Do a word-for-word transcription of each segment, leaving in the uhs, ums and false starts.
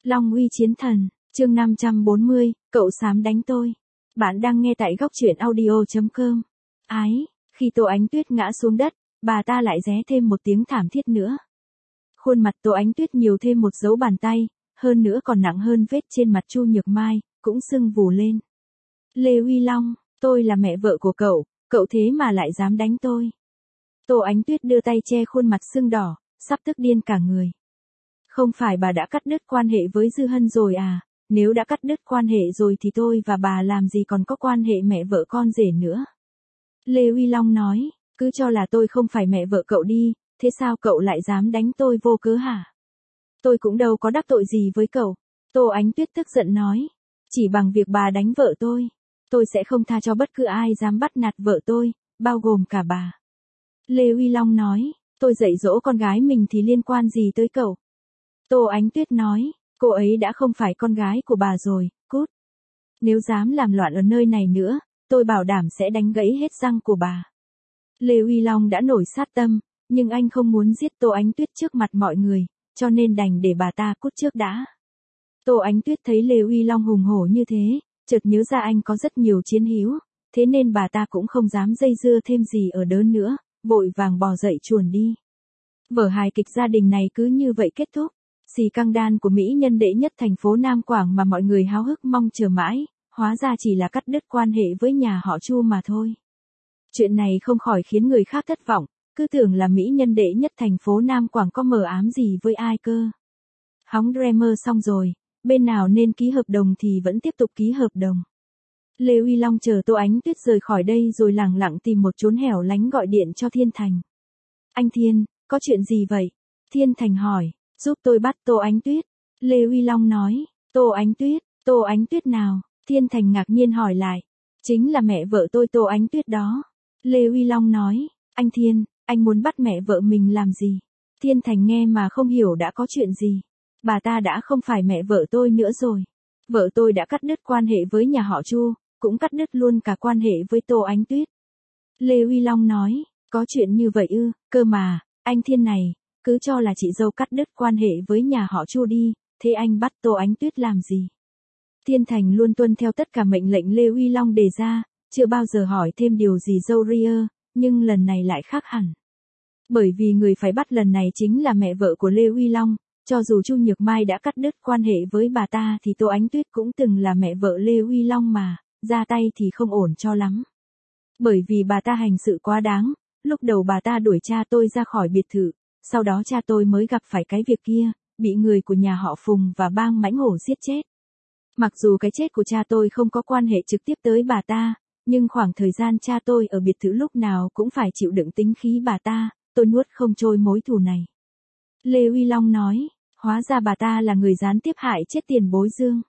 Long uy chiến thần, chương năm trăm bốn mươi, cậu xám đánh tôi. Bạn đang nghe tại góc truyện audio chấm com. Ái, khi Tô Ánh Tuyết ngã xuống đất, bà ta lại ré thêm một tiếng thảm thiết nữa. Khuôn mặt Tô Ánh Tuyết nhiều thêm một dấu bàn tay, hơn nữa còn nặng hơn vết trên mặt Chu Nhược Mai, cũng sưng vù lên. Lê Uy Long, tôi là mẹ vợ của cậu, cậu thế mà lại dám đánh tôi. Tô Ánh Tuyết đưa tay che khuôn mặt sưng đỏ, sắp tức điên cả người. Không phải bà đã cắt đứt quan hệ với Dư Hân rồi à, nếu đã cắt đứt quan hệ rồi thì tôi và bà làm gì còn có quan hệ mẹ vợ con rể nữa. Lê Uy Long nói, cứ cho là tôi không phải mẹ vợ cậu đi, thế sao cậu lại dám đánh tôi vô cớ hả? Tôi cũng đâu có đắc tội gì với cậu. Tô Ánh Tuyết tức giận nói, chỉ bằng việc bà đánh vợ tôi, tôi sẽ không tha cho bất cứ ai dám bắt nạt vợ tôi, bao gồm cả bà. Lê Uy Long nói, tôi dạy dỗ con gái mình thì liên quan gì tới cậu? Tô Ánh Tuyết nói, cô ấy đã không phải con gái của bà rồi, cút. Nếu dám làm loạn ở nơi này nữa, tôi bảo đảm sẽ đánh gãy hết răng của bà. Lê Uy Long đã nổi sát tâm, nhưng anh không muốn giết Tô Ánh Tuyết trước mặt mọi người, cho nên đành để bà ta cút trước đã. Tô Ánh Tuyết thấy Lê Uy Long hùng hổ như thế, chợt nhớ ra anh có rất nhiều chiến hữu, thế nên bà ta cũng không dám dây dưa thêm gì ở đớn nữa, vội vàng bò dậy chuồn đi. Vở hài kịch gia đình này cứ như vậy kết thúc. Xì căng đan của mỹ nhân đệ nhất thành phố Nam Quảng mà mọi người háo hức mong chờ mãi, hóa ra chỉ là cắt đứt quan hệ với nhà họ Chu mà thôi. Chuyện này không khỏi khiến người khác thất vọng, cứ tưởng là mỹ nhân đệ nhất thành phố Nam Quảng có mờ ám gì với ai cơ. Hóng drama xong rồi, bên nào nên ký hợp đồng thì vẫn tiếp tục ký hợp đồng. Lê Uy Long chờ Tô Ánh Tuyết rời khỏi đây rồi lẳng lặng tìm một chốn hẻo lánh gọi điện cho Thiên Thành. Anh Thiên, có chuyện gì vậy? Thiên Thành hỏi. Giúp tôi bắt Tô Ánh Tuyết. Lê Uy Long nói, Tô Ánh Tuyết, Tô Ánh Tuyết nào? Thiên Thành ngạc nhiên hỏi lại. Chính là mẹ vợ tôi Tô Ánh Tuyết đó. Lê Uy Long nói, anh Thiên, anh muốn bắt mẹ vợ mình làm gì? Thiên Thành nghe mà không hiểu đã có chuyện gì. Bà ta đã không phải mẹ vợ tôi nữa rồi. Vợ tôi đã cắt đứt quan hệ với nhà họ Chu, cũng cắt đứt luôn cả quan hệ với Tô Ánh Tuyết. Lê Uy Long nói, có chuyện như vậy ư, cơ mà, anh Thiên này. Cứ cho là chị dâu cắt đứt quan hệ với nhà họ Chu đi, thế anh bắt Tô Ánh Tuyết làm gì? Thiên Thành luôn tuân theo tất cả mệnh lệnh Lê Uy Long đề ra, chưa bao giờ hỏi thêm điều gì dâu ria, nhưng lần này lại khác hẳn. Bởi vì người phải bắt lần này chính là mẹ vợ của Lê Uy Long, cho dù Chu Nhược Mai đã cắt đứt quan hệ với bà ta thì Tô Ánh Tuyết cũng từng là mẹ vợ Lê Uy Long mà, ra tay thì không ổn cho lắm. Bởi vì bà ta hành sự quá đáng, lúc đầu bà ta đuổi cha tôi ra khỏi biệt thự. Sau đó cha tôi mới gặp phải cái việc kia, bị người của nhà họ Phùng và bang Mãnh Hổ giết chết. Mặc dù cái chết của cha tôi không có quan hệ trực tiếp tới bà ta, nhưng khoảng thời gian cha tôi ở biệt thự lúc nào cũng phải chịu đựng tính khí bà ta, tôi nuốt không trôi mối thù này. Lê Uy Long nói, hóa ra bà ta là người gián tiếp hại chết tiền bối Dương.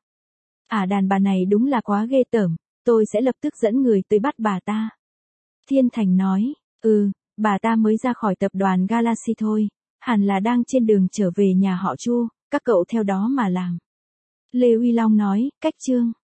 À đàn bà này đúng là quá ghê tởm, tôi sẽ lập tức dẫn người tới bắt bà ta. Thiên Thành nói, ừ. Bà ta mới ra khỏi tập đoàn Galaxy thôi, hẳn là đang trên đường trở về nhà họ Chu, các cậu theo đó mà làm. Lê Uy Long nói, cách chương.